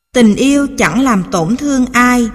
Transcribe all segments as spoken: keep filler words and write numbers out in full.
Tình yêu chẳng làm tổn thương ai.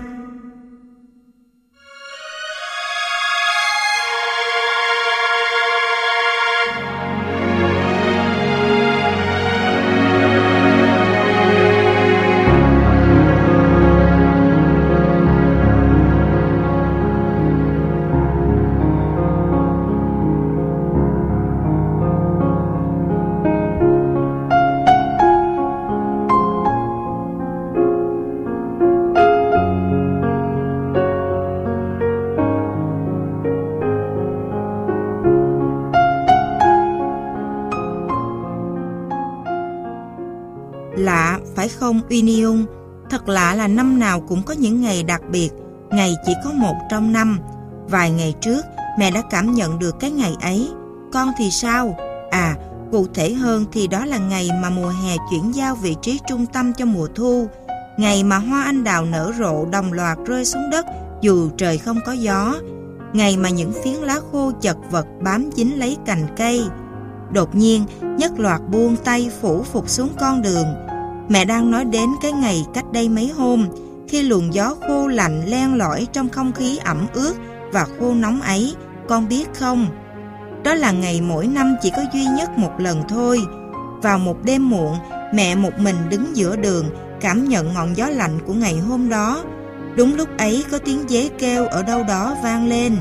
Lạ, phải không Union? Thật lạ là năm nào cũng có những ngày đặc biệt, ngày chỉ có một trong năm. Vài ngày trước, mẹ đã cảm nhận được cái ngày ấy. Con thì sao? À, cụ thể hơn thì đó là ngày mà mùa hè chuyển giao vị trí trung tâm cho mùa thu. Ngày mà hoa anh đào nở rộ đồng loạt rơi xuống đất dù trời không có gió. Ngày mà những phiến lá khô chật vật bám dính lấy cành cây. Đột nhiên, nhất loạt buông tay phủ phục xuống con đường. Mẹ đang nói đến cái ngày cách đây mấy hôm, khi luồng gió khô lạnh len lỏi trong không khí ẩm ướt và khô nóng ấy, con biết không? Đó là ngày mỗi năm chỉ có duy nhất một lần thôi. Vào một đêm muộn, mẹ một mình đứng giữa đường, cảm nhận ngọn gió lạnh của ngày hôm đó. Đúng lúc ấy có tiếng dế kêu ở đâu đó vang lên.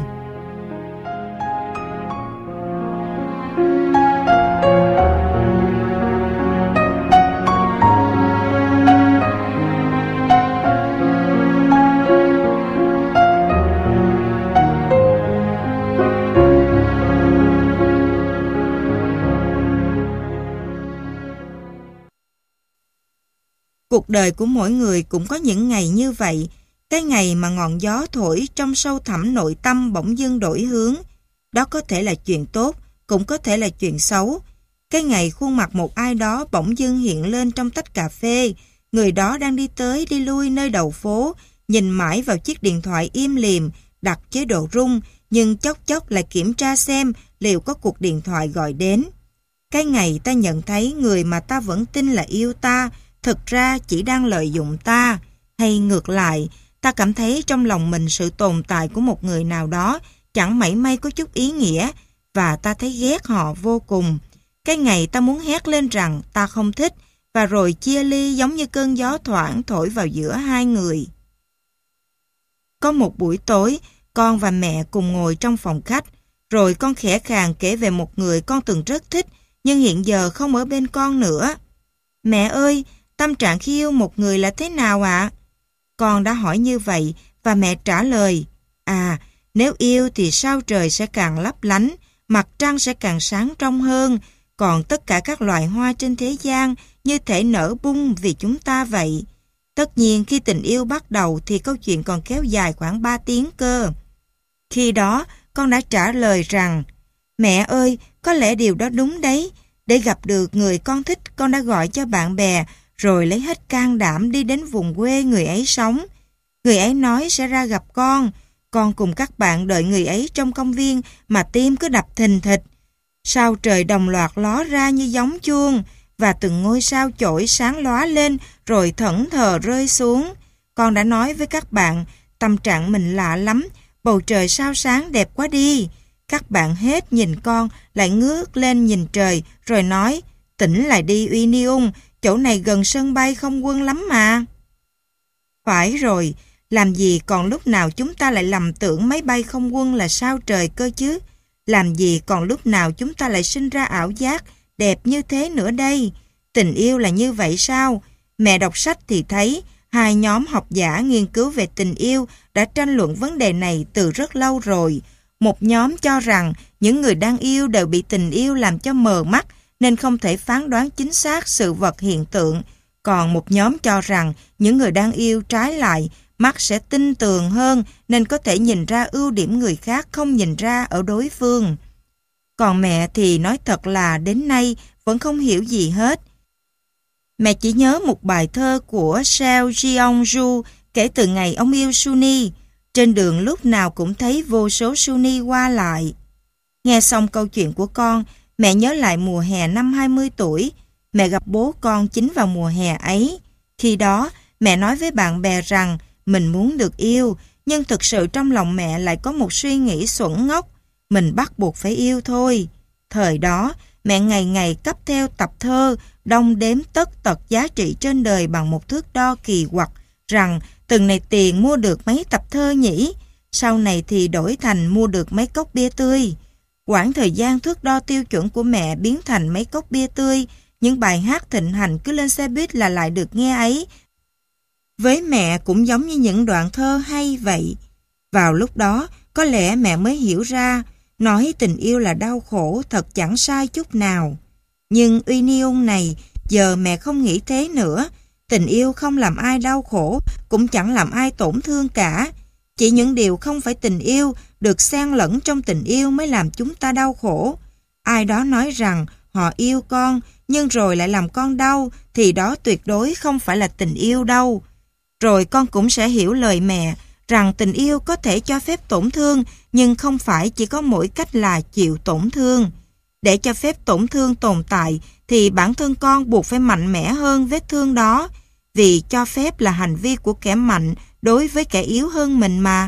Cuộc đời của mỗi người cũng có những ngày như vậy, cái ngày mà ngọn gió thổi trong sâu thẳm nội tâm bỗng dưng đổi hướng. Đó có thể là chuyện tốt, cũng có thể là chuyện xấu. Cái ngày khuôn mặt một ai đó bỗng dưng hiện lên trong tách cà phê, người đó đang đi tới đi lui nơi đầu phố, nhìn mãi vào chiếc điện thoại im lìm, đặt chế độ rung, nhưng chốc chốc lại kiểm tra xem liệu có cuộc điện thoại gọi đến. Cái ngày ta nhận thấy người mà ta vẫn tin là yêu ta, thực ra chỉ đang lợi dụng ta, hay ngược lại, ta cảm thấy trong lòng mình sự tồn tại của một người nào đó chẳng mảy may có chút ý nghĩa, và ta thấy ghét họ vô cùng. Cái ngày ta muốn hét lên rằng ta không thích, và rồi chia ly giống như cơn gió thoảng thổi vào giữa hai người. Có một buổi tối, con và mẹ cùng ngồi trong phòng khách, rồi con khẽ khàng kể về một người con từng rất thích, nhưng hiện giờ không ở bên con nữa. Mẹ ơi, tâm trạng khi yêu một người là thế nào ạ? Con đã hỏi như vậy và mẹ trả lời, à, nếu yêu thì sao trời sẽ càng lấp lánh, mặt trăng sẽ càng sáng trong hơn, còn tất cả các loài hoa trên thế gian như thể nở bung vì chúng ta vậy. Tất nhiên khi tình yêu bắt đầu thì câu chuyện còn kéo dài khoảng ba tiếng cơ. Khi đó con đã trả lời rằng, mẹ ơi, có lẽ điều đó đúng đấy. Để gặp được người con thích, con đã gọi cho bạn bè, rồi lấy hết can đảm đi đến vùng quê người ấy sống. Người ấy nói sẽ ra gặp con. Con cùng các bạn đợi người ấy trong công viên mà tim cứ đập thình thịch. Sao trời đồng loạt ló ra như gióng chuông, và từng ngôi sao chổi sáng lóa lên rồi thẫn thờ rơi xuống. Con đã nói với các bạn, tâm trạng mình lạ lắm, bầu trời sao sáng đẹp quá đi. Các bạn hết nhìn con, lại ngước lên nhìn trời, rồi nói, tỉnh lại đi Union, chỗ này gần sân bay không quân lắm mà. Phải rồi, làm gì còn lúc nào chúng ta lại lầm tưởng máy bay không quân là sao trời cơ chứ? Làm gì còn lúc nào chúng ta lại sinh ra ảo giác đẹp như thế nữa đây? Tình yêu là như vậy sao? Mẹ đọc sách thì thấy, hai nhóm học giả nghiên cứu về tình yêu đã tranh luận vấn đề này từ rất lâu rồi. Một nhóm cho rằng những người đang yêu đều bị tình yêu làm cho mờ mắt nên không thể phán đoán chính xác sự vật hiện tượng. Còn một nhóm cho rằng những người đang yêu trái lại, mắt sẽ tinh tường hơn nên có thể nhìn ra ưu điểm người khác không nhìn ra ở đối phương. Còn mẹ thì nói thật là đến nay vẫn không hiểu gì hết. Mẹ chỉ nhớ một bài thơ của Seo Jeong-ju kể từ ngày ông yêu Suni. Trên đường lúc nào cũng thấy vô số Suni qua lại. Nghe xong câu chuyện của con, mẹ nhớ lại mùa hè năm hai mươi tuổi. Mẹ gặp bố con chính vào mùa hè ấy. Khi đó, Mẹ nói với bạn bè rằng mình muốn được yêu, nhưng thực sự trong lòng mẹ lại có một suy nghĩ xuẩn ngốc. Mình bắt buộc phải yêu thôi. Thời đó, mẹ ngày ngày cấp theo tập thơ, đong đếm tất tật giá trị trên đời bằng một thước đo kỳ quặc, rằng từng này tiền mua được mấy tập thơ nhỉ, sau này thì đổi thành mua được mấy cốc bia tươi. Quãng thời gian thước đo tiêu chuẩn của mẹ biến thành mấy cốc bia tươi, những bài hát thịnh hành cứ lên xe buýt là lại được nghe ấy. Với mẹ cũng giống như những đoạn thơ hay vậy. Vào lúc đó, có lẽ mẹ mới hiểu ra, nói tình yêu là đau khổ thật chẳng sai chút nào. Nhưng uy niung này, giờ mẹ không nghĩ thế nữa. Tình yêu không làm ai đau khổ, cũng chẳng làm ai tổn thương cả. Chỉ những điều không phải tình yêu được xen lẫn trong tình yêu mới làm chúng ta đau khổ. Ai đó nói rằng họ yêu con, nhưng rồi lại làm con đau, thì đó tuyệt đối không phải là tình yêu đâu. Rồi con cũng sẽ hiểu lời mẹ, rằng tình yêu có thể cho phép tổn thương, nhưng không phải chỉ có mỗi cách là chịu tổn thương. Để cho phép tổn thương tồn tại, thì bản thân con buộc phải mạnh mẽ hơn vết thương đó, vì cho phép là hành vi của kẻ mạnh đối với kẻ yếu hơn mình mà.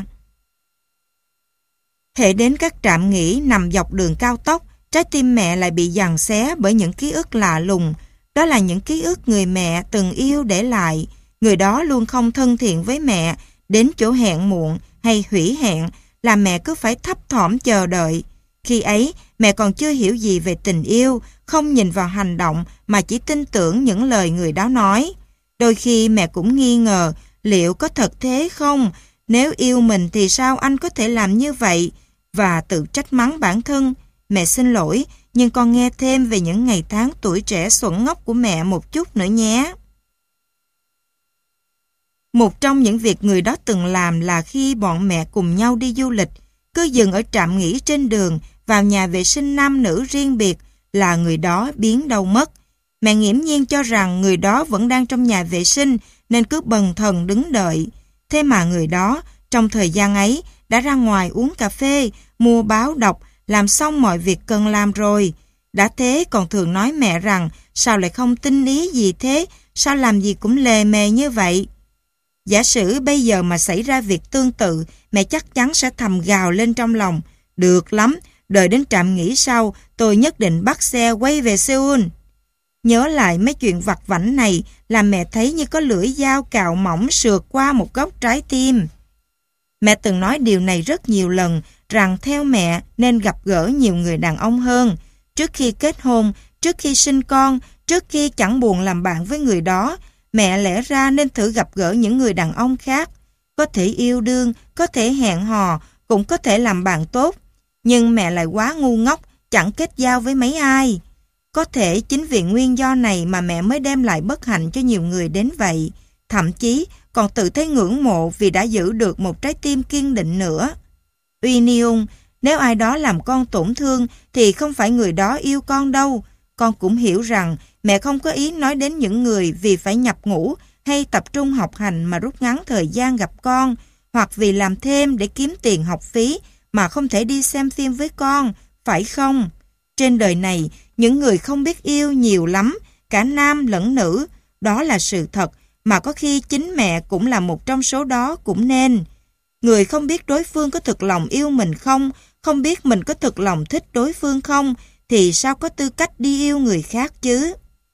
Hễ đến các trạm nghỉ nằm dọc đường cao tốc, trái tim mẹ lại bị giằng xé bởi những ký ức lạ lùng. Đó là những ký ức người mẹ từng yêu để lại. Người đó luôn không thân thiện với mẹ, đến chỗ hẹn muộn hay hủy hẹn, làm mẹ cứ phải thấp thỏm chờ đợi. Khi ấy, mẹ còn chưa hiểu gì về tình yêu, không nhìn vào hành động mà chỉ tin tưởng những lời người đó nói. Đôi khi mẹ cũng nghi ngờ, liệu có thật thế không? Nếu yêu mình thì sao anh có thể làm như vậy? Và tự trách mắng bản thân. Mẹ xin lỗi, nhưng con nghe thêm về những ngày tháng tuổi trẻ xuẩn ngốc của mẹ một chút nữa nhé. Một trong những việc người đó từng làm là khi bọn mẹ cùng nhau đi du lịch, cứ dừng ở trạm nghỉ trên đường, vào nhà vệ sinh nam nữ riêng biệt, là người đó biến đâu mất. Mẹ nghiễm nhiên cho rằng người đó vẫn đang trong nhà vệ sinh, nên cứ bần thần đứng đợi. Thế mà người đó, trong thời gian ấy, đã ra ngoài uống cà phê, mua báo đọc, làm xong mọi việc cần làm rồi. Đã thế còn thường nói mẹ rằng, sao lại không tinh ý gì thế, sao làm gì cũng lề mề như vậy. Giả sử bây giờ mà xảy ra việc tương tự, mẹ chắc chắn sẽ thầm gào lên trong lòng. Được lắm, đợi đến trạm nghỉ sau, tôi nhất định bắt xe quay về Seoul. Nhớ lại mấy chuyện vặt vãnh này, làm mẹ thấy như có lưỡi dao cạo mỏng sượt qua một góc trái tim. Mẹ từng nói điều này rất nhiều lần, rằng theo mẹ nên gặp gỡ nhiều người đàn ông hơn. Trước khi kết hôn, trước khi sinh con, trước khi chẳng buồn làm bạn với người đó, mẹ lẽ ra nên thử gặp gỡ những người đàn ông khác. Có thể yêu đương, có thể hẹn hò, cũng có thể làm bạn tốt. Nhưng mẹ lại quá ngu ngốc, chẳng kết giao với mấy ai. Có thể chính vì nguyên do này mà mẹ mới đem lại bất hạnh cho nhiều người đến vậy. Thậm chí còn tự thấy ngưỡng mộ vì đã giữ được một trái tim kiên định nữa. Uy Niung, nếu ai đó làm con tổn thương thì không phải người đó yêu con đâu. Con cũng hiểu rằng mẹ không có ý nói đến những người vì phải nhập ngũ hay tập trung học hành mà rút ngắn thời gian gặp con, hoặc vì làm thêm để kiếm tiền học phí mà không thể đi xem phim với con, phải không? Trên đời này, những người không biết yêu nhiều lắm, cả nam lẫn nữ. Đó là sự thật, mà có khi chính mẹ cũng là một trong số đó cũng nên. Người không biết đối phương có thực lòng yêu mình không, không biết mình có thực lòng thích đối phương không, thì sao có tư cách đi yêu người khác chứ?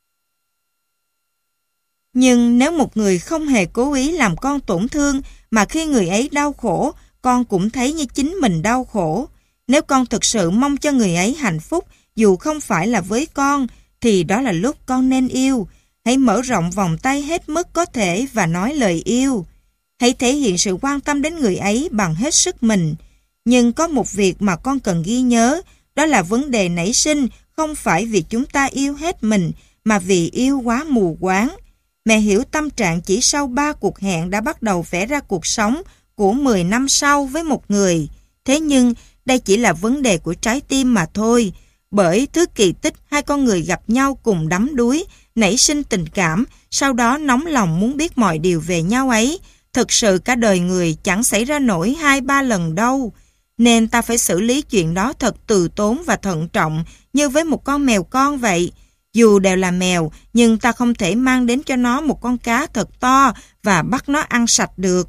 Nhưng nếu một người không hề cố ý làm con tổn thương, mà khi người ấy đau khổ, con cũng thấy như chính mình đau khổ. Nếu con thực sự mong cho người ấy hạnh phúc, dù không phải là với con, thì đó là lúc con nên yêu. Hãy mở rộng vòng tay hết mức có thể và nói lời yêu. Hãy thể hiện sự quan tâm đến người ấy bằng hết sức mình. Nhưng có một việc mà con cần ghi nhớ, đó là vấn đề nảy sinh không phải vì chúng ta yêu hết mình, mà vì yêu quá mù quáng. Mẹ hiểu tâm trạng chỉ sau ba cuộc hẹn đã bắt đầu vẽ ra cuộc sống của mười năm sau với một người. Thế nhưng, đây chỉ là vấn đề của trái tim mà thôi. Bởi thứ kỳ tích hai con người gặp nhau cùng đắm đuối, nảy sinh tình cảm, sau đó nóng lòng muốn biết mọi điều về nhau ấy. Thực sự cả đời người chẳng xảy ra nổi hai ba lần đâu. Nên ta phải xử lý chuyện đó thật từ tốn và thận trọng, như với một con mèo con vậy. Dù đều là mèo, nhưng ta không thể mang đến cho nó một con cá thật to và bắt nó ăn sạch được.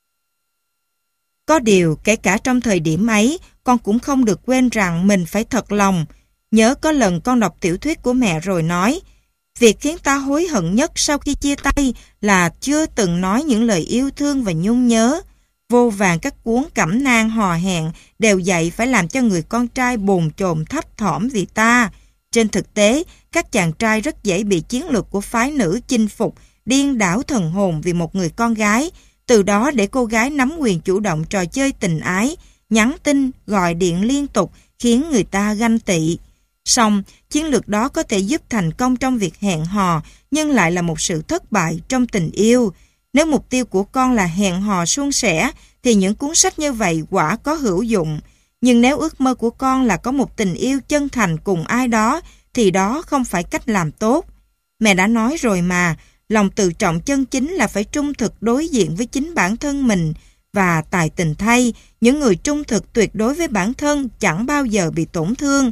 Có điều, kể cả trong thời điểm ấy, con cũng không được quên rằng mình phải thật lòng. Nhớ có lần con đọc tiểu thuyết của mẹ rồi nói, việc khiến ta hối hận nhất sau khi chia tay là chưa từng nói những lời yêu thương và nhung nhớ. Vô vàn các cuốn cẩm nang hò hẹn đều dạy phải làm cho người con trai bồn chồn thấp thỏm vì ta. Trên thực tế, các chàng trai rất dễ bị chiến lược của phái nữ chinh phục, điên đảo thần hồn vì một người con gái, từ đó để cô gái nắm quyền chủ động trò chơi tình ái, nhắn tin, gọi điện liên tục, khiến người ta ganh tị. Song, chiến lược đó có thể giúp thành công trong việc hẹn hò, nhưng lại là một sự thất bại trong tình yêu. Nếu mục tiêu của con là hẹn hò suôn sẻ, thì những cuốn sách như vậy quả có hữu dụng. Nhưng nếu ước mơ của con là có một tình yêu chân thành cùng ai đó, thì đó không phải cách làm tốt. Mẹ đã nói rồi mà, lòng tự trọng chân chính là phải trung thực đối diện với chính bản thân mình. Và tài tình thay, những người trung thực tuyệt đối với bản thân chẳng bao giờ bị tổn thương,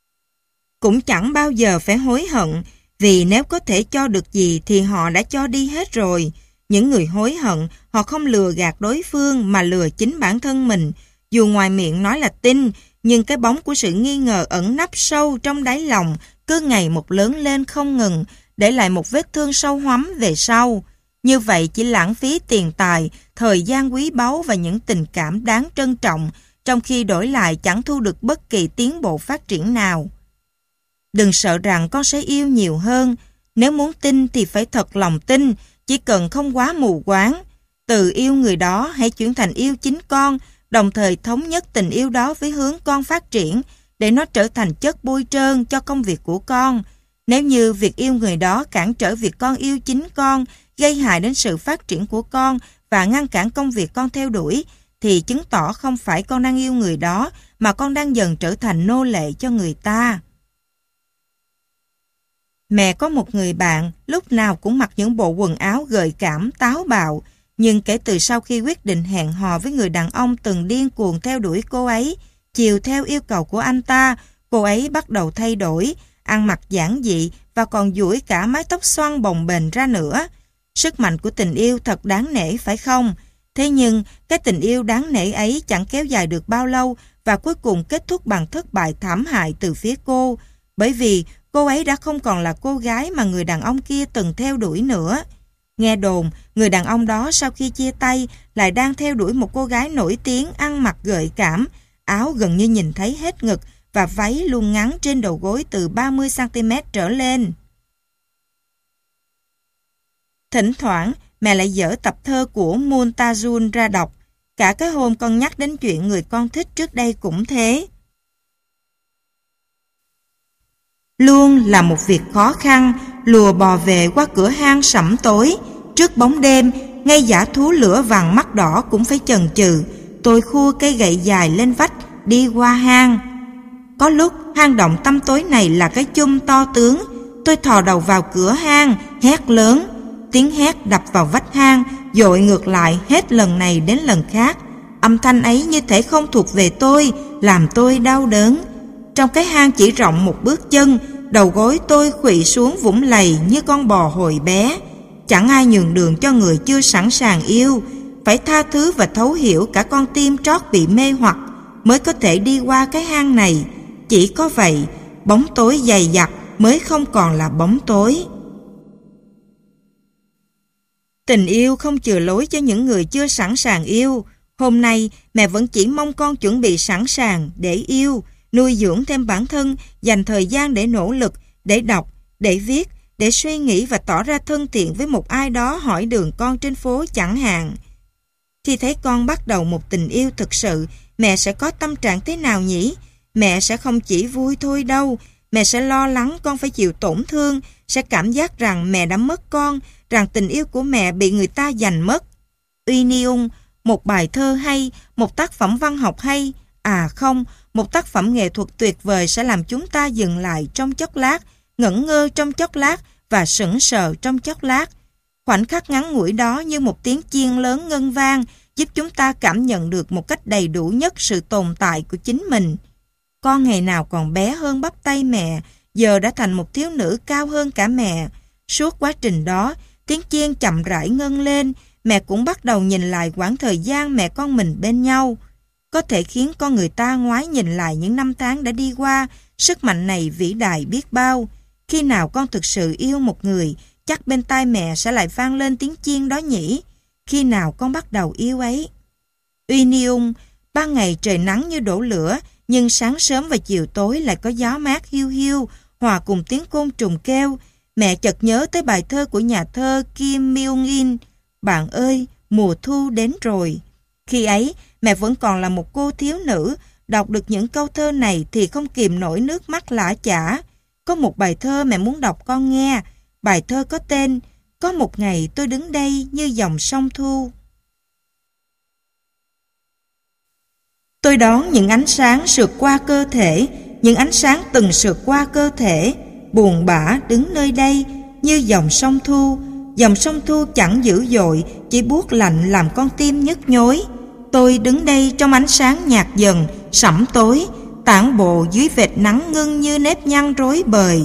cũng chẳng bao giờ phải hối hận, vì nếu có thể cho được gì thì họ đã cho đi hết rồi. Những người hối hận, họ không lừa gạt đối phương mà lừa chính bản thân mình. Dù ngoài miệng nói là tin, nhưng cái bóng của sự nghi ngờ ẩn nấp sâu trong đáy lòng cứ ngày một lớn lên không ngừng, để lại một vết thương sâu hoắm về sau. Như vậy chỉ lãng phí tiền tài, thời gian quý báu và những tình cảm đáng trân trọng, trong khi đổi lại chẳng thu được bất kỳ tiến bộ phát triển nào. Đừng sợ rằng con sẽ yêu nhiều hơn. Nếu muốn tin thì phải thật lòng tin, chỉ cần không quá mù quáng. Từ yêu người đó hãy chuyển thành yêu chính con, đồng thời thống nhất tình yêu đó với hướng con phát triển, để nó trở thành chất bôi trơn cho công việc của con. Nếu như việc yêu người đó cản trở việc con yêu chính con, gây hại đến sự phát triển của con và ngăn cản công việc con theo đuổi, thì chứng tỏ không phải con đang yêu người đó, mà con đang dần trở thành nô lệ cho người ta. Mẹ có một người bạn, lúc nào cũng mặc những bộ quần áo gợi cảm, táo bạo, nhưng kể từ sau khi quyết định hẹn hò với người đàn ông từng điên cuồng theo đuổi cô ấy, chiều theo yêu cầu của anh ta, cô ấy bắt đầu thay đổi, ăn mặc giản dị và còn duỗi cả mái tóc xoăn bồng bềnh ra nữa. Sức mạnh của tình yêu thật đáng nể phải không? Thế nhưng, cái tình yêu đáng nể ấy chẳng kéo dài được bao lâu và cuối cùng kết thúc bằng thất bại thảm hại từ phía cô, bởi vì cô ấy đã không còn là cô gái mà người đàn ông kia từng theo đuổi nữa. Nghe đồn, người đàn ông đó sau khi chia tay lại đang theo đuổi một cô gái nổi tiếng ăn mặc gợi cảm, áo gần như nhìn thấy hết ngực và váy luôn ngắn trên đầu gối từ ba mươi xăng ti mét trở lên. Thỉnh thoảng, mẹ lại dở tập thơ của Mumtazul ra đọc. Cả cái hôm con nhắc đến chuyện người con thích trước đây cũng thế. Luôn là một việc khó khăn, lùa bò về qua cửa hang sẫm tối. Trước bóng đêm, ngay dã thú lửa vàng mắt đỏ cũng phải chần chừ. Tôi khua cây gậy dài lên vách, đi qua hang. Có lúc, hang động tăm tối này là cái chum to tướng. Tôi thò đầu vào cửa hang, hét lớn. Tiếng hét đập vào vách hang, dội ngược lại hết lần này đến lần khác. Âm thanh ấy như thể không thuộc về tôi, làm tôi đau đớn. Trong cái hang chỉ rộng một bước chân, đầu gối tôi khuỵu xuống vũng lầy như con bò hồi bé. Chẳng ai nhường đường cho người chưa sẵn sàng yêu. Phải tha thứ và thấu hiểu cả con tim trót bị mê hoặc mới có thể đi qua cái hang này. Chỉ có vậy, bóng tối dày đặc mới không còn là bóng tối. Tình yêu không chừa lối cho những người chưa sẵn sàng yêu. Hôm nay, mẹ vẫn chỉ mong con chuẩn bị sẵn sàng để yêu, nuôi dưỡng thêm bản thân, dành thời gian để nỗ lực, để đọc, để viết, để suy nghĩ và tỏ ra thân thiện với một ai đó hỏi đường con trên phố chẳng hạn. Khi thấy con bắt đầu một tình yêu thực sự, mẹ sẽ có tâm trạng thế nào nhỉ? Mẹ sẽ không chỉ vui thôi đâu, mẹ sẽ lo lắng con phải chịu tổn thương, sẽ cảm giác rằng mẹ đã mất con, rằng tình yêu của mẹ bị người ta giành mất. Uy Niung, một bài thơ hay, một tác phẩm văn học hay, à không, một tác phẩm nghệ thuật tuyệt vời sẽ làm chúng ta dừng lại trong chốc lát, ngẩn ngơ trong chốc lát và sững sờ trong chốc lát. Khoảnh khắc ngắn ngủi đó như một tiếng chiên lớn ngân vang, giúp chúng ta cảm nhận được một cách đầy đủ nhất sự tồn tại của chính mình. Con ngày nào còn bé hơn bắp tay mẹ, giờ đã thành một thiếu nữ cao hơn cả mẹ. Suốt quá trình đó, tiếng chiên chậm rãi ngân lên, mẹ cũng bắt đầu nhìn lại quãng thời gian mẹ con mình bên nhau. Có thể khiến con người ta ngoái nhìn lại những năm tháng đã đi qua, sức mạnh này vĩ đại biết bao. Khi nào con thực sự yêu một người, chắc bên tai mẹ sẽ lại vang lên tiếng chiên đó nhỉ? Khi nào con bắt đầu yêu ấy? Uy Niung, ban ngày trời nắng như đổ lửa, nhưng sáng sớm và chiều tối lại có gió mát hiu hiu, hòa cùng tiếng côn trùng kêu. Mẹ chợt nhớ tới bài thơ của nhà thơ Kim Myung-in, "Bạn ơi, mùa thu đến rồi." Khi ấy, mẹ vẫn còn là một cô thiếu nữ, đọc được những câu thơ này thì không kìm nổi nước mắt lã chả. Có một bài thơ mẹ muốn đọc con nghe. Bài thơ có tên "Có một ngày tôi đứng đây như dòng sông thu." Tôi đón những ánh sáng sượt qua cơ thể, những ánh sáng từng sượt qua cơ thể, buồn bã đứng nơi đây như dòng sông thu. Dòng sông thu chẳng dữ dội, chỉ buốt lạnh làm con tim nhức nhối. Tôi đứng đây trong ánh sáng nhạt dần, sẫm tối, tản bộ dưới vệt nắng ngưng như nếp nhăn rối bời.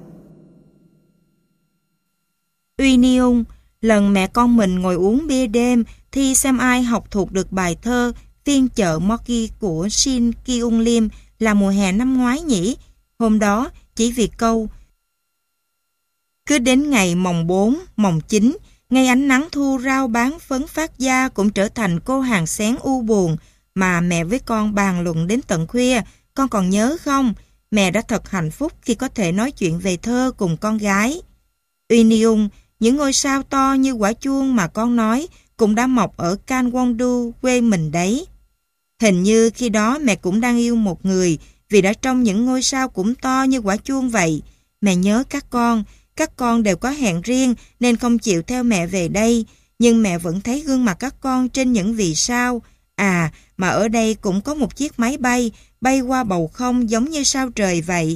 Uy Niung, lần mẹ con mình ngồi uống bia đêm thì xem ai học thuộc được bài thơ Phiên chợ Mogi của Shin Kyung Lim là mùa hè năm ngoái nhỉ. Hôm đó, chỉ vì câu cứ đến ngày mồng bốn, mồng chín, ngay ánh nắng thu rao bán phấn phát da cũng trở thành cô hàng xén u buồn mà mẹ với con bàn luận đến tận khuya. Con còn nhớ không? Mẹ đã thật hạnh phúc khi có thể nói chuyện về thơ cùng con gái. Uy Niung, những ngôi sao to như quả chuông mà con nói cũng đã mọc ở Gangwon-do, quê mình đấy. Hình như khi đó mẹ cũng đang yêu một người, vì đã trông những ngôi sao cũng to như quả chuông vậy. Mẹ nhớ các con, các con đều có hẹn riêng nên không chịu theo mẹ về đây, nhưng mẹ vẫn thấy gương mặt các con trên những vì sao. À, mà ở đây cũng có một chiếc máy bay, bay qua bầu không giống như sao trời vậy.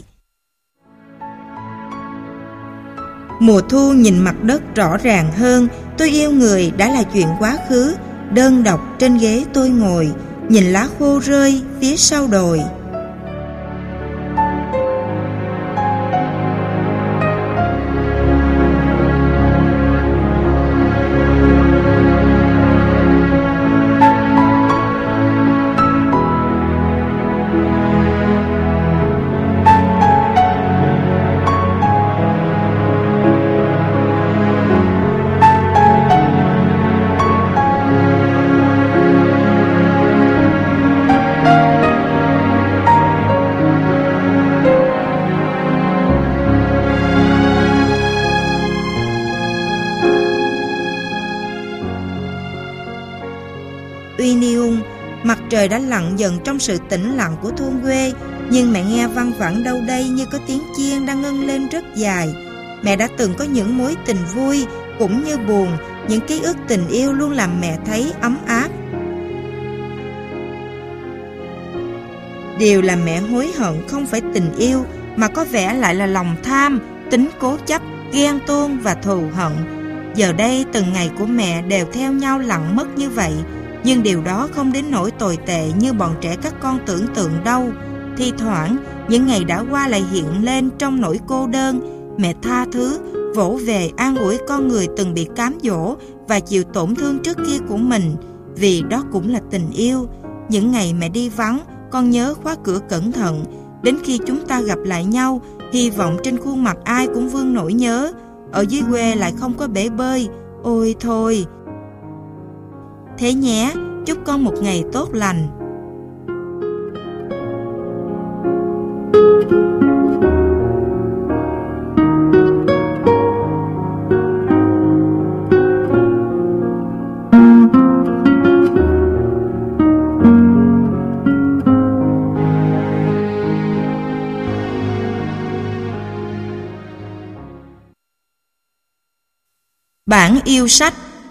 Mùa thu nhìn mặt đất rõ ràng hơn, tôi yêu người đã là chuyện quá khứ. Đơn độc trên ghế tôi ngồi, nhìn lá khô rơi phía sau đồi. Uy Niung, mặt trời đã lặn dần trong sự tĩnh lặng của thôn quê, nhưng mẹ nghe văng vẳng đâu đây như có tiếng chiên đang ngân lên rất dài. Mẹ đã từng có những mối tình vui cũng như buồn, những ký ức tình yêu luôn làm mẹ thấy ấm áp. Điều làm mẹ hối hận không phải tình yêu, mà có vẻ lại là lòng tham, tính cố chấp, ghen tuông và thù hận. Giờ đây từng ngày của mẹ đều theo nhau lặng mất như vậy, nhưng điều đó không đến nỗi tồi tệ như bọn trẻ các con tưởng tượng đâu. Thi thoảng, những ngày đã qua lại hiện lên trong nỗi cô đơn. Mẹ tha thứ, vỗ về an ủi con người từng bị cám dỗ và chịu tổn thương trước kia của mình, vì đó cũng là tình yêu. Những ngày mẹ đi vắng, con nhớ khóa cửa cẩn thận. Đến khi chúng ta gặp lại nhau, hy vọng trên khuôn mặt ai cũng vương nỗi nhớ. Ở dưới quê lại không có bể bơi. Ôi thôi. Thế nhé, chúc con một ngày tốt lành. Bản yêu sách.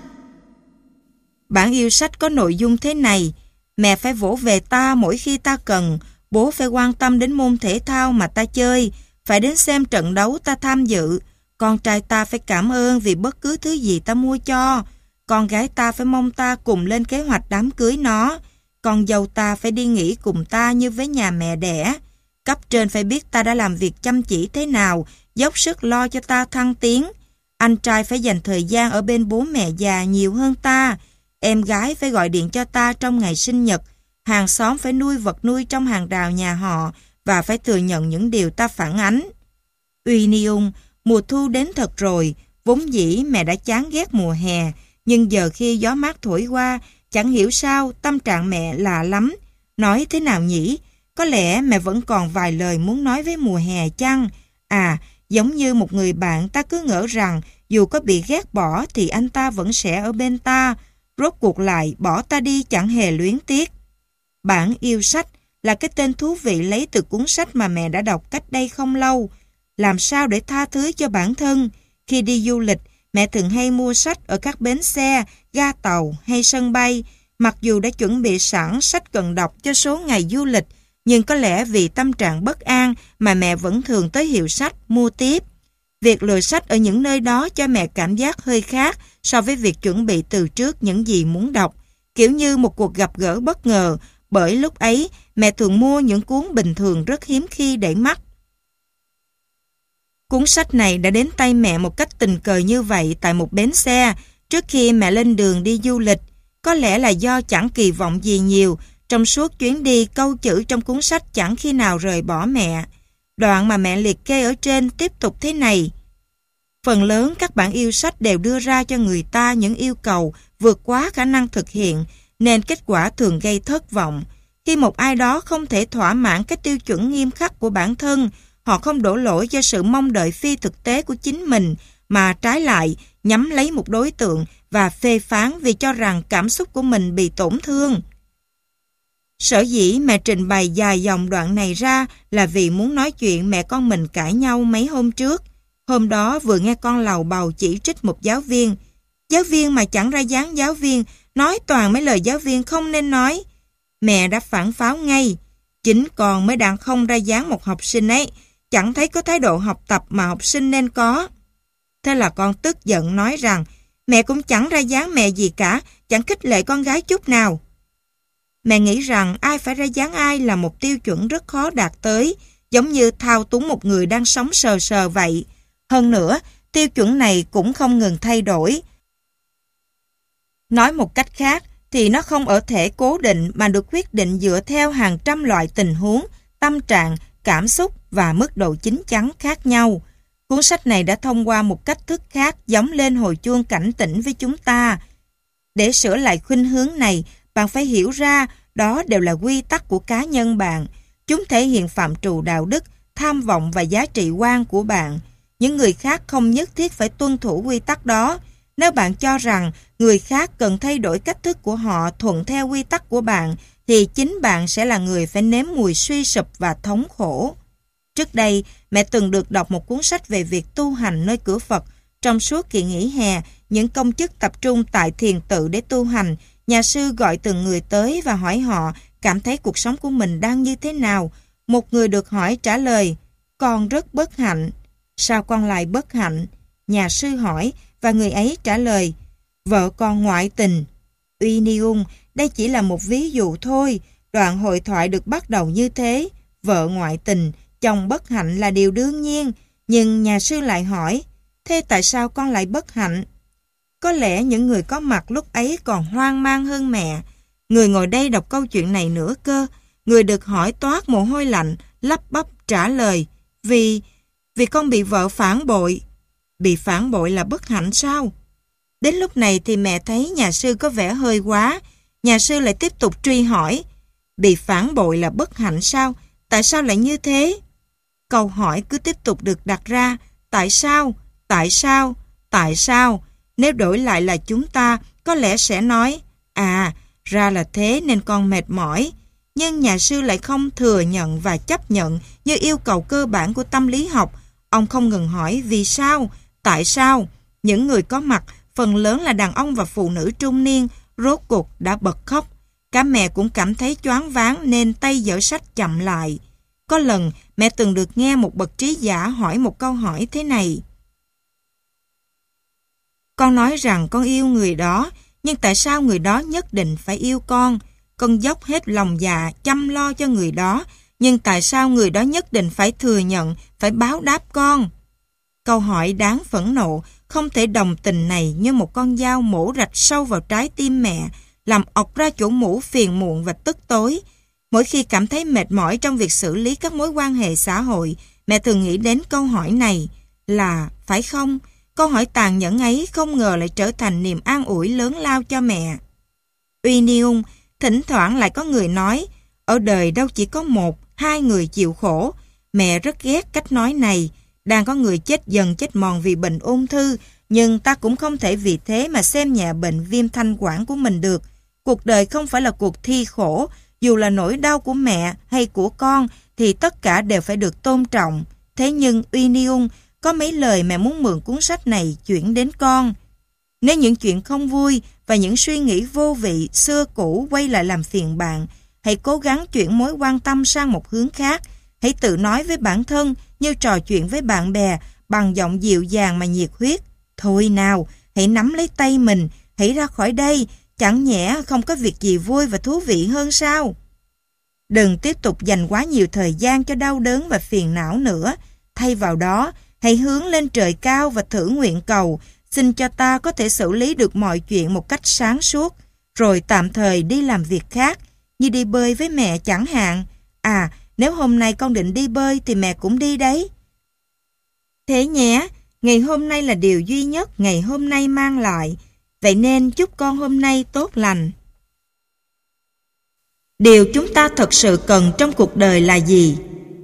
Bản yêu sách có nội dung thế này: mẹ phải vỗ về ta mỗi khi ta cần, bố phải quan tâm đến môn thể thao mà ta chơi, phải đến xem trận đấu ta tham dự, con trai ta phải cảm ơn vì bất cứ thứ gì ta mua cho, con gái ta phải mong ta cùng lên kế hoạch đám cưới nó, con dâu ta phải đi nghỉ cùng ta như với nhà mẹ đẻ. Cấp trên phải biết ta đã làm việc chăm chỉ thế nào, dốc sức lo cho ta thăng tiến. Anh trai phải dành thời gian ở bên bố mẹ già nhiều hơn ta. Em gái phải gọi điện cho ta trong ngày sinh nhật. Hàng xóm phải nuôi vật nuôi trong hàng rào nhà họ và phải thừa nhận những điều ta phản ánh. Uy Niung, mùa thu đến thật rồi. Vốn dĩ mẹ đã chán ghét mùa hè, nhưng giờ khi gió mát thổi qua, chẳng hiểu sao tâm trạng mẹ lạ lắm. Nói thế nào nhỉ? Có lẽ mẹ vẫn còn vài lời muốn nói với mùa hè chăng? À, giống như một người bạn ta cứ ngỡ rằng dù có bị ghét bỏ thì anh ta vẫn sẽ ở bên ta. Rốt cuộc lại bỏ ta đi chẳng hề luyến tiếc. Bản yêu sách là cái tên thú vị lấy từ cuốn sách mà mẹ đã đọc cách đây không lâu. Làm sao để tha thứ cho bản thân? Khi đi du lịch, mẹ thường hay mua sách ở các bến xe, ga tàu hay sân bay. Mặc dù đã chuẩn bị sẵn sách cần đọc cho số ngày du lịch, nhưng có lẽ vì tâm trạng bất an mà mẹ vẫn thường tới hiệu sách mua tiếp. Việc lựa sách ở những nơi đó cho mẹ cảm giác hơi khác so với việc chuẩn bị từ trước những gì muốn đọc, kiểu như một cuộc gặp gỡ bất ngờ, bởi lúc ấy mẹ thường mua những cuốn bình thường rất hiếm khi để mắt. Cuốn sách này đã đến tay mẹ một cách tình cờ như vậy tại một bến xe trước khi mẹ lên đường đi du lịch. Có lẽ là do chẳng kỳ vọng gì nhiều, trong suốt chuyến đi câu chữ trong cuốn sách chẳng khi nào rời bỏ mẹ. Đoạn mà mẹ liệt kê ở trên tiếp tục thế này. Phần lớn các bản yêu sách đều đưa ra cho người ta những yêu cầu vượt quá khả năng thực hiện, nên kết quả thường gây thất vọng. Khi một ai đó không thể thỏa mãn các tiêu chuẩn nghiêm khắc của bản thân, họ không đổ lỗi cho sự mong đợi phi thực tế của chính mình, mà trái lại nhắm lấy một đối tượng và phê phán vì cho rằng cảm xúc của mình bị tổn thương. Sở dĩ mẹ trình bày dài dòng đoạn này ra là vì muốn nói chuyện mẹ con mình cãi nhau mấy hôm trước. Hôm đó vừa nghe con lầu bầu chỉ trích một giáo viên. Giáo viên mà chẳng ra dáng giáo viên, nói toàn mấy lời giáo viên không nên nói. Mẹ đã phản pháo ngay. Chính con mới đang không ra dáng một học sinh ấy, chẳng thấy có thái độ học tập mà học sinh nên có. Thế là con tức giận nói rằng mẹ cũng chẳng ra dáng mẹ gì cả, chẳng khích lệ con gái chút nào. Mẹ nghĩ rằng ai phải ra dáng ai là một tiêu chuẩn rất khó đạt tới, giống như thao túng một người đang sống sờ sờ vậy. Hơn nữa, tiêu chuẩn này cũng không ngừng thay đổi. Nói một cách khác thì nó không ở thể cố định mà được quyết định dựa theo hàng trăm loại tình huống, tâm trạng, cảm xúc và mức độ chín chắn khác nhau. Cuốn sách này đã thông qua một cách thức khác gióng lên hồi chuông cảnh tỉnh với chúng ta. Để sửa lại khuynh hướng này, bạn phải hiểu ra đó đều là quy tắc của cá nhân bạn. Chúng thể hiện phạm trù đạo đức, tham vọng và giá trị quan của bạn. Những người khác không nhất thiết phải tuân thủ quy tắc đó. Nếu bạn cho rằng người khác cần thay đổi cách thức của họ thuận theo quy tắc của bạn, thì chính bạn sẽ là người phải nếm mùi suy sụp và thống khổ. Trước đây, mẹ từng được đọc một cuốn sách về việc tu hành nơi cửa Phật. Trong suốt kỳ nghỉ hè, những công chức tập trung tại thiền tự để tu hành. Nhà sư gọi từng người tới và hỏi họ cảm thấy cuộc sống của mình đang như thế nào. Một người được hỏi trả lời, con rất bất hạnh. Sao con lại bất hạnh? Nhà sư hỏi và người ấy trả lời, vợ con ngoại tình. Uy Niung, đây chỉ là một ví dụ thôi. Đoạn hội thoại được bắt đầu như thế. Vợ ngoại tình, chồng bất hạnh là điều đương nhiên. Nhưng nhà sư lại hỏi, thế tại sao con lại bất hạnh? Có lẽ những người có mặt lúc ấy còn hoang mang hơn mẹ. Người ngồi đây đọc câu chuyện này nữa cơ. Người được hỏi toát mồ hôi lạnh, lắp bắp trả lời, vì, vì con bị vợ phản bội. Bị phản bội là bất hạnh sao? Đến lúc này thì mẹ thấy nhà sư có vẻ hơi quá. Nhà sư lại tiếp tục truy hỏi, bị phản bội là bất hạnh sao? Tại sao lại như thế? Câu hỏi cứ tiếp tục được đặt ra, tại sao? Tại sao? Tại sao? Nếu đổi lại là chúng ta, có lẽ sẽ nói, à, ra là thế nên con mệt mỏi. Nhưng nhà sư lại không thừa nhận và chấp nhận như yêu cầu cơ bản của tâm lý học. Ông không ngừng hỏi vì sao, tại sao. Những người có mặt, phần lớn là đàn ông và phụ nữ trung niên, rốt cuộc đã bật khóc. Cả mẹ cũng cảm thấy choáng váng nên tay dở sách chậm lại. Có lần, mẹ từng được nghe một bậc trí giả hỏi một câu hỏi thế này. Con nói rằng con yêu người đó, nhưng tại sao người đó nhất định phải yêu con? Con dốc hết lòng dạ chăm lo cho người đó, nhưng tại sao người đó nhất định phải thừa nhận, phải báo đáp con? Câu hỏi đáng phẫn nộ, không thể đồng tình này như một con dao mổ rạch sâu vào trái tim mẹ, làm ọc ra chỗ mũ phiền muộn và tức tối. Mỗi khi cảm thấy mệt mỏi trong việc xử lý các mối quan hệ xã hội, mẹ thường nghĩ đến câu hỏi này là phải không? Câu hỏi tàn nhẫn ấy không ngờ lại trở thành niềm an ủi lớn lao cho mẹ. Uy Niung, thỉnh thoảng lại có người nói, ở đời đâu chỉ có một, hai người chịu khổ. Mẹ rất ghét cách nói này. Đang có người chết dần chết mòn vì bệnh ung thư, nhưng ta cũng không thể vì thế mà xem nhẹ bệnh viêm thanh quản của mình được. Cuộc đời không phải là cuộc thi khổ, dù là nỗi đau của mẹ hay của con thì tất cả đều phải được tôn trọng. Thế nhưng Uy Niung, có mấy lời mẹ muốn mượn cuốn sách này chuyển đến con. Nếu những chuyện không vui và những suy nghĩ vô vị xưa cũ quay lại làm phiền bạn, hãy cố gắng chuyển mối quan tâm sang một hướng khác. Hãy tự nói với bản thân như trò chuyện với bạn bè bằng giọng dịu dàng mà nhiệt huyết. Thôi nào, hãy nắm lấy tay mình, hãy ra khỏi đây, chẳng nhẽ không có việc gì vui và thú vị hơn sao? Đừng tiếp tục dành quá nhiều thời gian cho đau đớn và phiền não nữa. Thay vào đó, hãy hướng lên trời cao và thử nguyện cầu, xin cho ta có thể xử lý được mọi chuyện một cách sáng suốt, rồi tạm thời đi làm việc khác, như đi bơi với mẹ chẳng hạn. À, nếu hôm nay con định đi bơi thì mẹ cũng đi đấy. Thế nhé, ngày hôm nay là điều duy nhất ngày hôm nay mang lại, vậy nên chúc con hôm nay tốt lành. Điều chúng ta thật sự cần trong cuộc đời là gì?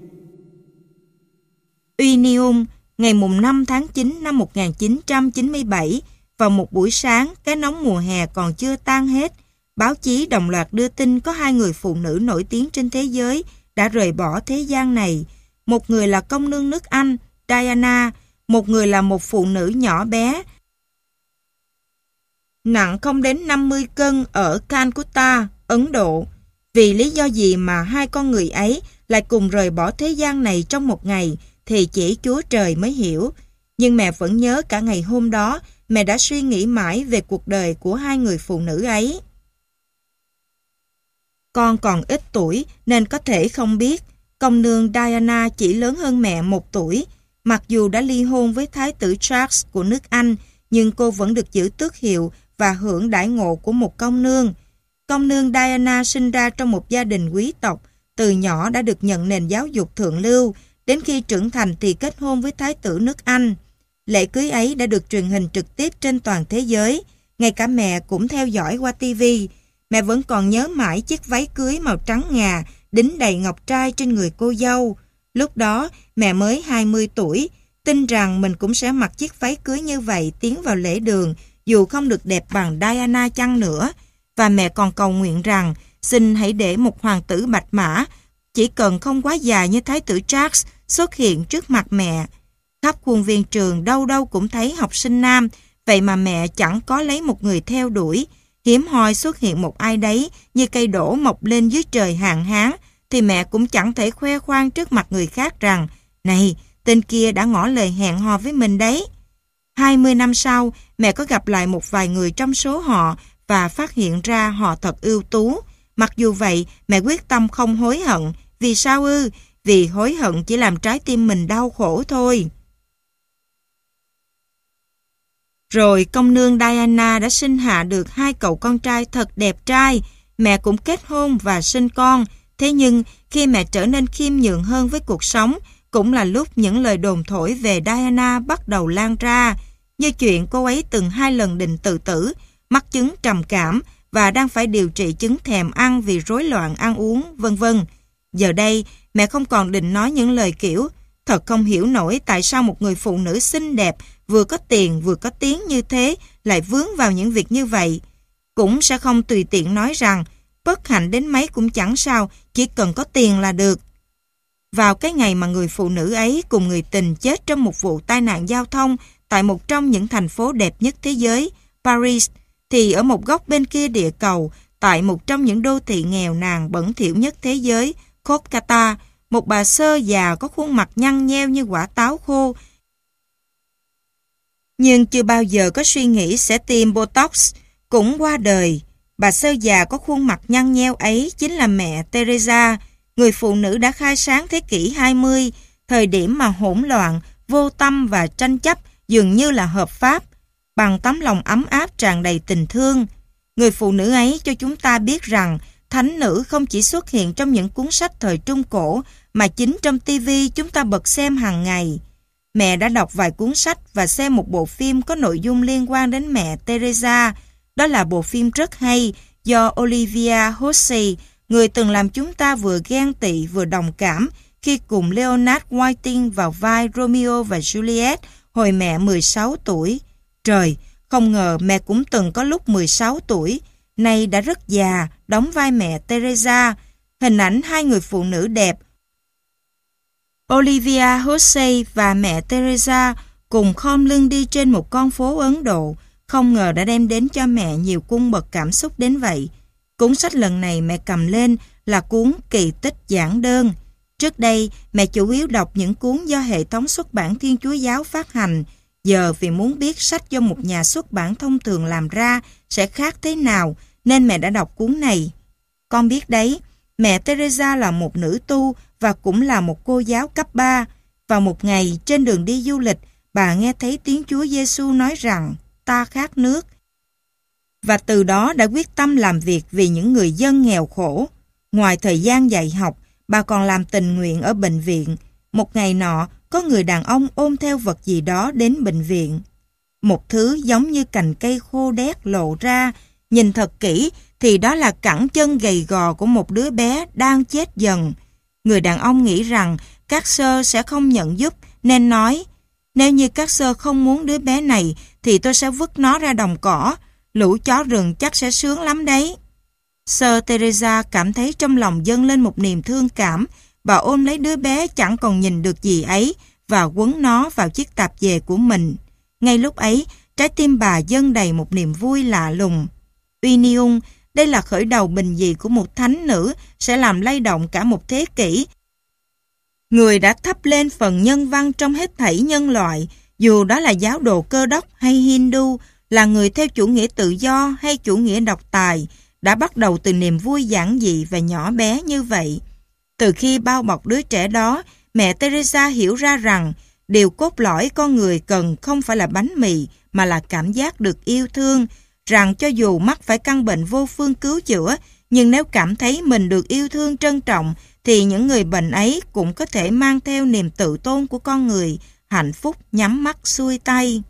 Uy Niung, ngày năm tháng chín năm một nghìn chín trăm chín mươi bảy, vào một buổi sáng, cái nóng mùa hè còn chưa tan hết, báo chí đồng loạt đưa tin có hai người phụ nữ nổi tiếng trên thế giới đã rời bỏ thế gian này. Một người là công nương nước Anh, Diana, một người là một phụ nữ nhỏ bé, nặng không đến năm mươi cân ở Calcutta, Ấn Độ. Vì lý do gì mà hai con người ấy lại cùng rời bỏ thế gian này trong một ngày thì chỉ Chúa Trời mới hiểu. Nhưng mẹ vẫn nhớ cả ngày hôm đó, mẹ đã suy nghĩ mãi về cuộc đời của hai người phụ nữ ấy. Con còn ít tuổi nên có thể không biết, công nương Diana chỉ lớn hơn mẹ một tuổi. Mặc dù đã ly hôn với Thái tử Charles của nước Anh, nhưng cô vẫn được giữ tước hiệu và hưởng đãi ngộ của một công nương. Công nương Diana sinh ra trong một gia đình quý tộc, từ nhỏ đã được nhận nền giáo dục thượng lưu, đến khi trưởng thành thì kết hôn với Thái tử nước Anh. Lễ cưới ấy đã được truyền hình trực tiếp trên toàn thế giới, ngay cả mẹ cũng theo dõi qua ti vi. Mẹ vẫn còn nhớ mãi chiếc váy cưới màu trắng ngà, đính đầy ngọc trai trên người cô dâu. Lúc đó, mẹ mới hai mươi tuổi, tin rằng mình cũng sẽ mặc chiếc váy cưới như vậy tiến vào lễ đường, dù không được đẹp bằng Diana chăng nữa. Và mẹ còn cầu nguyện rằng, xin hãy để một hoàng tử bạch mã, chỉ cần không quá dài như Thái tử Charles, xuất hiện trước mặt mẹ. Khắp khuôn viên trường đâu đâu cũng thấy học sinh nam, vậy mà mẹ chẳng có lấy một người theo đuổi. Hiếm hoi xuất hiện một ai đấy như cây đổ mọc lên dưới trời hạn hán, thì mẹ cũng chẳng thể khoe khoang trước mặt người khác rằng, này, tên kia đã ngỏ lời hẹn hò với mình đấy. hai mươi năm sau, mẹ có gặp lại một vài người trong số họ và phát hiện ra họ thật ưu tú. Mặc dù vậy, mẹ quyết tâm không hối hận. Vì sao ư? Vì hối hận chỉ làm trái tim mình đau khổ thôi. Rồi công nương Diana đã sinh hạ được hai cậu con trai thật đẹp trai. Mẹ cũng kết hôn và sinh con. Thế nhưng khi mẹ trở nên khiêm nhường hơn với cuộc sống, cũng là lúc những lời đồn thổi về Diana bắt đầu lan ra. Như chuyện cô ấy từng hai lần định tự tử, mắc chứng trầm cảm và đang phải điều trị chứng thèm ăn vì rối loạn ăn uống, vân vân. Giờ đây, mẹ không còn định nói những lời kiểu thật không hiểu nổi tại sao một người phụ nữ xinh đẹp, vừa có tiền vừa có tiếng như thế lại vướng vào những việc như vậy. Cũng sẽ không tùy tiện nói rằng bất hạnh đến mấy cũng chẳng sao, chỉ cần có tiền là được. Vào cái ngày mà người phụ nữ ấy cùng người tình chết trong một vụ tai nạn giao thông tại một trong những thành phố đẹp nhất thế giới, Paris, thì ở một góc bên kia địa cầu, tại một trong những đô thị nghèo nàn bẩn thỉu nhất thế giới, Kolkata, một bà sơ già có khuôn mặt nhăn nheo như quả táo khô, nhưng chưa bao giờ có suy nghĩ sẽ tiêm Botox, cũng qua đời. Bà sơ già có khuôn mặt nhăn nheo ấy chính là mẹ Teresa. người phụ nữ đã khai sáng thế kỷ hai mươi, thời điểm mà hỗn loạn, vô tâm và tranh chấp dường như là hợp pháp, bằng tấm lòng ấm áp tràn đầy tình thương. Người phụ nữ ấy cho chúng ta biết rằng thánh nữ không chỉ xuất hiện trong những cuốn sách thời Trung Cổ mà chính trong ti vi chúng ta bật xem hàng ngày. Mẹ đã đọc vài cuốn sách và xem một bộ phim có nội dung liên quan đến mẹ Teresa. Đó là bộ phim rất hay do Olivia Hussey, người từng làm chúng ta vừa ghen tị vừa đồng cảm khi cùng Leonard Whiting vào vai Romeo và Juliet hồi mẹ mười sáu tuổi. Trời, không ngờ mẹ cũng từng có lúc mười sáu tuổi, nay đã rất già, đóng vai mẹ Teresa. Hình ảnh hai người phụ nữ đẹp, Olivia Hussey và mẹ Teresa, cùng khom lưng đi trên một con phố Ấn Độ, không ngờ đã đem đến cho mẹ nhiều cung bậc cảm xúc đến vậy. Cuốn sách lần này mẹ cầm lên là cuốn Kỳ tích giản đơn. Trước đây, mẹ chủ yếu đọc những cuốn do hệ thống xuất bản Thiên Chúa Giáo phát hành. Giờ vì muốn biết sách do một nhà xuất bản thông thường làm ra sẽ khác thế nào, nên mẹ đã đọc cuốn này. Con biết đấy, mẹ Teresa là một nữ tu và cũng là một cô giáo cấp ba. Vào một ngày, trên đường đi du lịch, bà nghe thấy tiếng Chúa Giêsu nói rằng, ta khát nước. Và từ đó đã quyết tâm làm việc vì những người dân nghèo khổ. Ngoài thời gian dạy học, bà còn làm tình nguyện ở bệnh viện. Một ngày nọ, có người đàn ông ôm theo vật gì đó đến bệnh viện. Một thứ giống như cành cây khô đét lộ ra, nhìn thật kỹ thì đó là cẳng chân gầy gò của một đứa bé đang chết dần. Người đàn ông nghĩ rằng các sơ sẽ không nhận giúp nên nói, nếu như các sơ không muốn đứa bé này thì tôi sẽ vứt nó ra đồng cỏ, lũ chó rừng chắc sẽ sướng lắm đấy. Sơ Teresa cảm thấy trong lòng dâng lên một niềm thương cảm. Bà ôm lấy đứa bé chẳng còn nhìn được gì ấy và quấn nó vào chiếc tạp dề của mình. Ngay lúc ấy, trái tim bà dâng đầy một niềm vui lạ lùng. Union, đây là khởi đầu bình dị của một thánh nữ sẽ làm lay động cả một thế kỷ. Người đã thắp lên phần nhân văn trong hết thảy nhân loại, dù đó là giáo đồ Cơ đốc hay Hindu, là người theo chủ nghĩa tự do hay chủ nghĩa độc tài, đã bắt đầu từ niềm vui giản dị và nhỏ bé như vậy. Từ khi bao bọc đứa trẻ đó, mẹ Teresa hiểu ra rằng điều cốt lõi con người cần không phải là bánh mì mà là cảm giác được yêu thương, rằng cho dù mắc phải căn bệnh vô phương cứu chữa, nhưng nếu cảm thấy mình được yêu thương trân trọng thì những người bệnh ấy cũng có thể mang theo niềm tự tôn của con người, hạnh phúc nhắm mắt xuôi tay.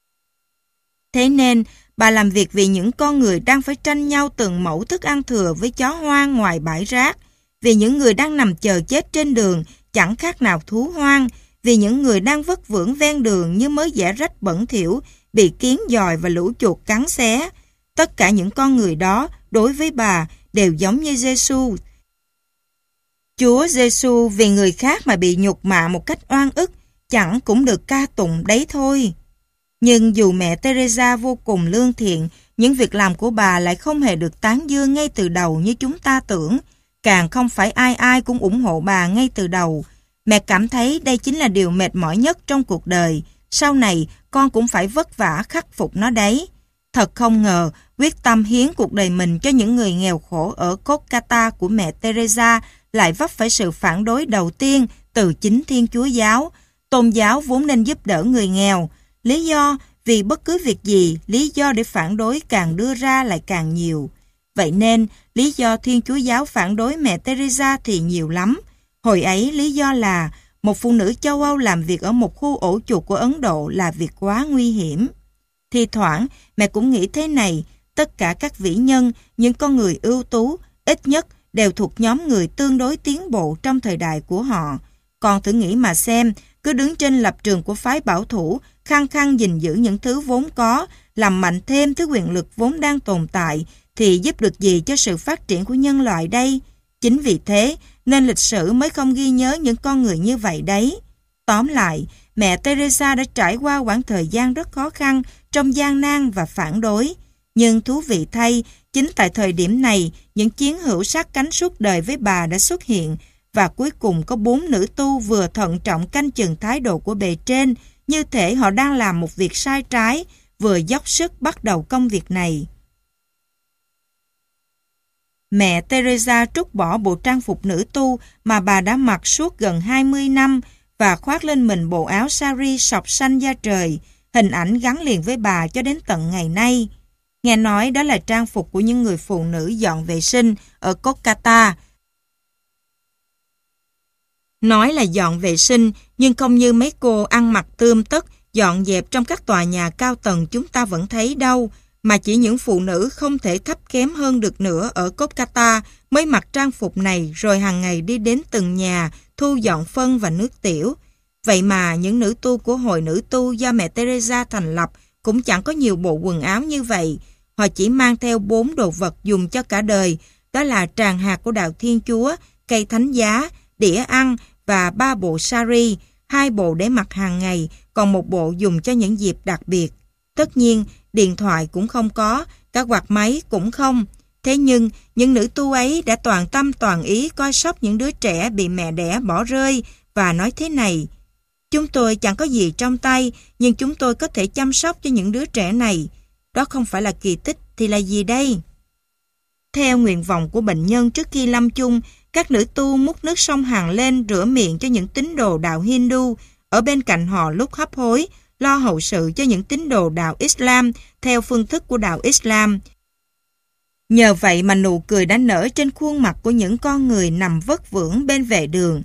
Thế nên, bà làm việc vì những con người đang phải tranh nhau từng mẫu thức ăn thừa với chó hoang ngoài bãi rác, vì những người đang nằm chờ chết trên đường chẳng khác nào thú hoang, vì những người đang vất vưởng ven đường như mới giã rách bẩn thỉu, bị kiến dòi và lũ chuột cắn xé. Tất cả những con người đó, đối với bà, đều giống như Giêsu. Chúa Giêsu vì người khác mà bị nhục mạ một cách oan ức, chẳng cũng được ca tụng đấy thôi. Nhưng dù mẹ Teresa vô cùng lương thiện, những việc làm của bà lại không hề được tán dương ngay từ đầu như chúng ta tưởng. Càng không phải ai ai cũng ủng hộ bà ngay từ đầu. Mẹ cảm thấy đây chính là điều mệt mỏi nhất trong cuộc đời. Sau này, con cũng phải vất vả khắc phục nó đấy. Thật không ngờ, quyết tâm hiến cuộc đời mình cho những người nghèo khổ ở Kolkata của mẹ Teresa lại vấp phải sự phản đối đầu tiên từ chính Thiên Chúa Giáo. Tôn giáo vốn nên giúp đỡ người nghèo. Lý do vì bất cứ việc gì, lý do để phản đối càng đưa ra lại càng nhiều. Vậy nên, lý do Thiên Chúa Giáo phản đối mẹ Teresa thì nhiều lắm. Hồi ấy, lý do là một phụ nữ châu Âu làm việc ở một khu ổ chuột của Ấn Độ là việc quá nguy hiểm. Thì thoảng, mẹ cũng nghĩ thế này, tất cả các vĩ nhân, những con người ưu tú, ít nhất đều thuộc nhóm người tương đối tiến bộ trong thời đại của họ. Còn thử nghĩ mà xem, cứ đứng trên lập trường của phái bảo thủ, khăng khăng gìn giữ những thứ vốn có, làm mạnh thêm thứ quyền lực vốn đang tồn tại, thì giúp được gì cho sự phát triển của nhân loại đây? Chính vì thế, nên lịch sử mới không ghi nhớ những con người như vậy đấy. Tóm lại, mẹ Teresa đã trải qua quãng thời gian rất khó khăn trong gian nan và phản đối. Nhưng thú vị thay, chính tại thời điểm này, những chiến hữu sát cánh suốt đời với bà đã xuất hiện, và cuối cùng có bốn nữ tu vừa thận trọng canh chừng thái độ của bề trên, như thể họ đang làm một việc sai trái, vừa dốc sức bắt đầu công việc này. mẹ Teresa trút bỏ bộ trang phục nữ tu mà bà đã mặc suốt gần hai mươi năm và khoác lên mình bộ áo sari sọc xanh da trời, hình ảnh gắn liền với bà cho đến tận ngày nay. Nghe nói đó là trang phục của những người phụ nữ dọn vệ sinh ở Kolkata. Nói là dọn vệ sinh, nhưng không như mấy cô ăn mặc tươm tất, dọn dẹp trong các tòa nhà cao tầng chúng ta vẫn thấy đâu, mà chỉ những phụ nữ không thể thấp kém hơn được nữa ở Kolkata mới mặc trang phục này rồi hàng ngày đi đến từng nhà thu dọn phân và nước tiểu. Vậy mà những nữ tu của hội nữ tu do mẹ Teresa thành lập cũng chẳng có nhiều bộ quần áo như vậy. Họ chỉ mang theo bốn đồ vật dùng cho cả đời, đó là tràng hạt của đạo Thiên Chúa, cây thánh giá, đĩa ăn và ba bộ sari, hai bộ để mặc hàng ngày, còn một bộ dùng cho những dịp đặc biệt. Tất nhiên, điện thoại cũng không có, cả quạt máy cũng không. Thế nhưng, những nữ tu ấy đã toàn tâm toàn ý coi sóc những đứa trẻ bị mẹ đẻ bỏ rơi và nói thế này: chúng tôi chẳng có gì trong tay, nhưng chúng tôi có thể chăm sóc cho những đứa trẻ này. Đó không phải là kỳ tích thì là gì đây? Theo nguyện vọng của bệnh nhân trước khi lâm chung, các nữ tu múc nước sông Hằng lên rửa miệng cho những tín đồ đạo Hindu, ở bên cạnh họ lúc hấp hối, lo hậu sự cho những tín đồ đạo Islam theo phương thức của đạo Islam. Nhờ vậy mà nụ cười đã nở trên khuôn mặt của những con người nằm vất vưởng bên vệ đường,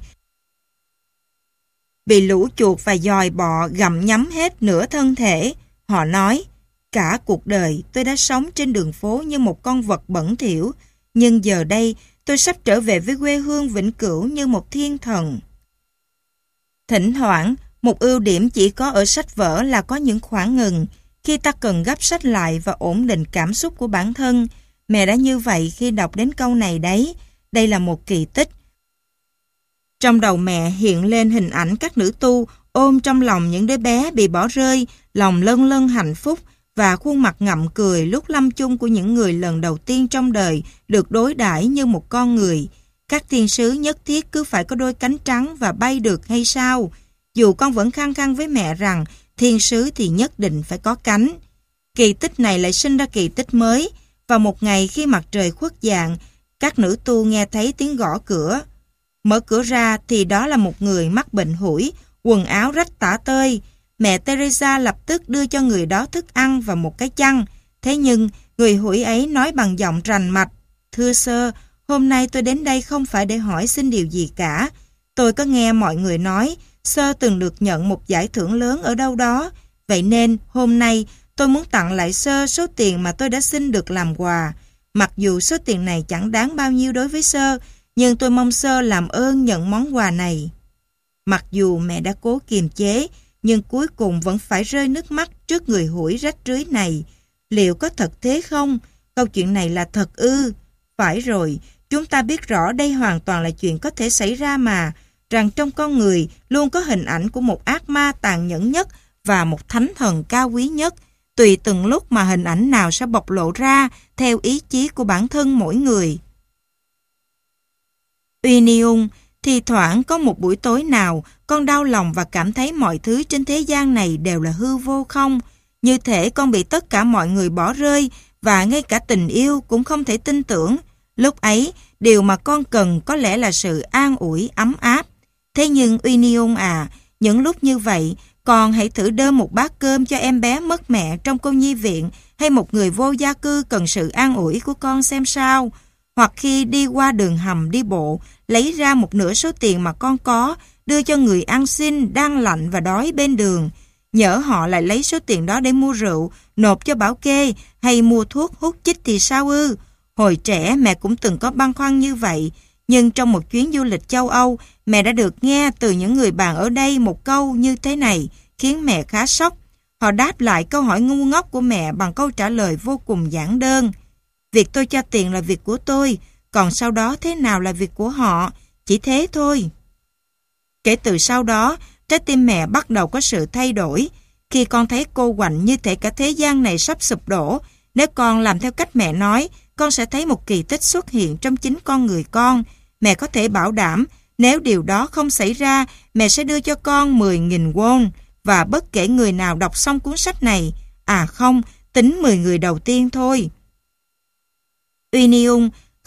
bị lũ chuột và dòi bọ gặm nhấm hết nửa thân thể. Họ nói: cả cuộc đời tôi đã sống trên đường phố như một con vật bẩn thỉu, nhưng giờ đây tôi sắp trở về với quê hương vĩnh cửu như một thiên thần. Thỉnh thoảng, một ưu điểm chỉ có ở sách vở là có những khoảng ngừng, khi ta cần gấp sách lại và ổn định cảm xúc của bản thân. Mẹ đã như vậy khi đọc đến câu này đấy. Đây là một kỳ tích. Trong đầu mẹ hiện lên hình ảnh các nữ tu ôm trong lòng những đứa bé bị bỏ rơi, lòng lân lân hạnh phúc và khuôn mặt ngậm cười lúc lâm chung của những người lần đầu tiên trong đời được đối đãi như một con người. Các thiên sứ nhất thiết cứ phải có đôi cánh trắng và bay được hay sao? Dù con vẫn khăng khăng với mẹ rằng thiên sứ thì nhất định phải có cánh. Kỳ tích này lại sinh ra kỳ tích mới. Vào một ngày khi mặt trời khuất dạng, các nữ tu nghe thấy tiếng gõ cửa. Mở cửa ra thì đó là một người mắc bệnh hủi, quần áo rách tả tơi. Mẹ Teresa lập tức đưa cho người đó thức ăn và một cái chăn. Thế nhưng người hủi ấy nói bằng giọng rành mạch: thưa sơ, hôm nay tôi đến đây không phải để hỏi xin điều gì cả. Tôi có nghe mọi người nói sơ từng được nhận một giải thưởng lớn ở đâu đó. Vậy nên hôm nay tôi muốn tặng lại sơ số tiền mà tôi đã xin được làm quà. Mặc dù số tiền này chẳng đáng bao nhiêu đối với sơ, nhưng tôi mong sơ làm ơn nhận món quà này. Mặc dù mẹ đã cố kiềm chế, nhưng cuối cùng vẫn phải rơi nước mắt trước người hủi rách rưới này. Liệu có thật thế không? Câu chuyện này là thật ư? Phải rồi, chúng ta biết rõ đây hoàn toàn là chuyện có thể xảy ra mà, rằng trong con người luôn có hình ảnh của một ác ma tàn nhẫn nhất và một thánh thần cao quý nhất. Tùy từng lúc mà hình ảnh nào sẽ bộc lộ ra theo ý chí của bản thân mỗi người. Uy Niung, thì thoảng có một buổi tối nào con đau lòng và cảm thấy mọi thứ trên thế gian này đều là hư vô không? Như thể con bị tất cả mọi người bỏ rơi và ngay cả tình yêu cũng không thể tin tưởng. Lúc ấy, điều mà con cần có lẽ là sự an ủi, ấm áp. Thế nhưng Uy Niung à, những lúc như vậy, con hãy thử đơm một bát cơm cho em bé mất mẹ trong cô nhi viện hay một người vô gia cư cần sự an ủi của con xem sao. Hoặc khi đi qua đường hầm đi bộ, lấy ra một nửa số tiền mà con có, đưa cho người ăn xin đang lạnh và đói bên đường. Nhỡ họ lại lấy số tiền đó để mua rượu, nộp cho bảo kê hay mua thuốc hút chích thì sao ư? Hồi trẻ mẹ cũng từng có băn khoăn như vậy, nhưng trong một chuyến du lịch châu Âu, mẹ đã được nghe từ những người bạn ở đây một câu như thế này, khiến mẹ khá sốc. Họ đáp lại câu hỏi ngu ngốc của mẹ bằng câu trả lời vô cùng giản đơn: việc tôi cho tiền là việc của tôi, còn sau đó thế nào là việc của họ, chỉ thế thôi. Kể từ sau đó, trái tim mẹ bắt đầu có sự thay đổi. Khi con thấy cô quạnh như thể cả thế gian này sắp sụp đổ, nếu con làm theo cách mẹ nói, con sẽ thấy một kỳ tích xuất hiện trong chính con người con. Mẹ có thể bảo đảm, nếu điều đó không xảy ra, mẹ sẽ đưa cho con mười nghìn won, và bất kể người nào đọc xong cuốn sách này, à không, tính mười người đầu tiên thôi. Uy Niung,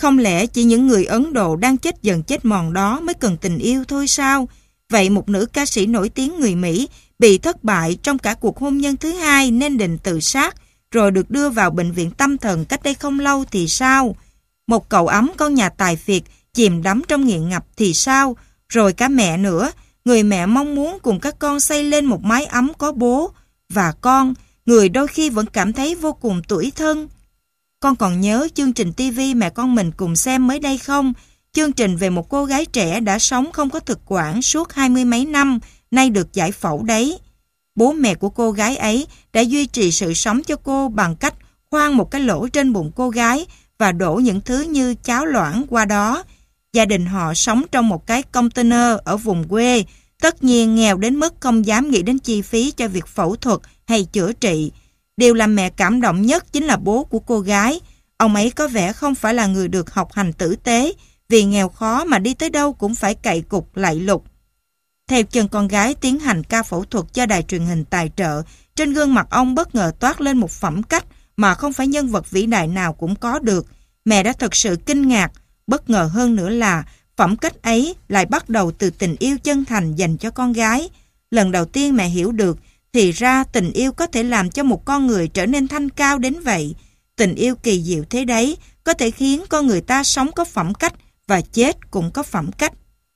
Không lẽ chỉ những người Ấn Độ đang chết dần chết mòn đó mới cần tình yêu thôi sao? Vậy một nữ ca sĩ nổi tiếng người Mỹ bị thất bại trong cả cuộc hôn nhân thứ hai nên định tự sát, rồi được đưa vào bệnh viện tâm thần cách đây không lâu thì sao? Một cậu ấm con nhà tài phiệt chìm đắm trong nghiện ngập thì sao? Rồi cả mẹ nữa, người mẹ mong muốn cùng các con xây lên một mái ấm có bố và con, người đôi khi vẫn cảm thấy vô cùng tủi thân. Con còn nhớ chương trình ti vi mẹ con mình cùng xem mới đây không? Chương trình về một cô gái trẻ đã sống không có thực quản suốt hai mươi mấy năm, nay được giải phẫu đấy. Bố mẹ của cô gái ấy đã duy trì sự sống cho cô bằng cách khoan một cái lỗ trên bụng cô gái và đổ những thứ như cháo loãng qua đó. Gia đình họ sống trong một cái container ở vùng quê, tất nhiên nghèo đến mức không dám nghĩ đến chi phí cho việc phẫu thuật hay chữa trị. Điều làm mẹ cảm động nhất chính là bố của cô gái. Ông ấy có vẻ không phải là người được học hành tử tế, vì nghèo khó mà đi tới đâu cũng phải cậy cục lạy lục. Theo chân con gái tiến hành ca phẫu thuật cho đài truyền hình tài trợ, trên gương mặt ông bất ngờ toát lên một phẩm cách mà không phải nhân vật vĩ đại nào cũng có được. Mẹ đã thật sự kinh ngạc, bất ngờ hơn nữa là phẩm cách ấy lại bắt đầu từ tình yêu chân thành dành cho con gái. Lần đầu tiên mẹ hiểu được, thì ra tình yêu có thể làm cho một con người trở nên thanh cao đến vậy. Tình yêu kỳ diệu thế đấy, có thể khiến con người ta sống có phẩm cách và chết cũng có phẩm cách.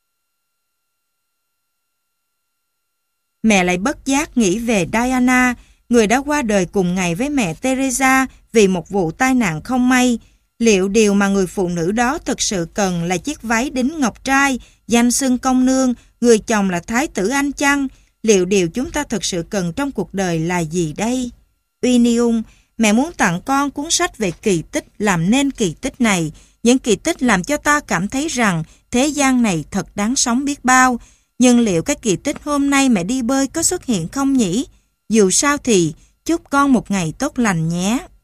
Mẹ lại bất giác nghĩ về Diana, người đã qua đời cùng ngày với mẹ Teresa vì một vụ tai nạn không may. Liệu điều mà người phụ nữ đó thực sự cần là chiếc váy đính ngọc trai, danh xưng công nương, người chồng là thái tử Anh chăng? Liệu điều chúng ta thực sự cần trong cuộc đời là gì đây? Unium, mẹ muốn tặng con cuốn sách về kỳ tích làm nên kỳ tích này. Những kỳ tích làm cho ta cảm thấy rằng thế gian này thật đáng sống biết bao. Nhưng liệu cái kỳ tích hôm nay mẹ đi bơi có xuất hiện không nhỉ? Dù sao thì chúc con một ngày tốt lành nhé.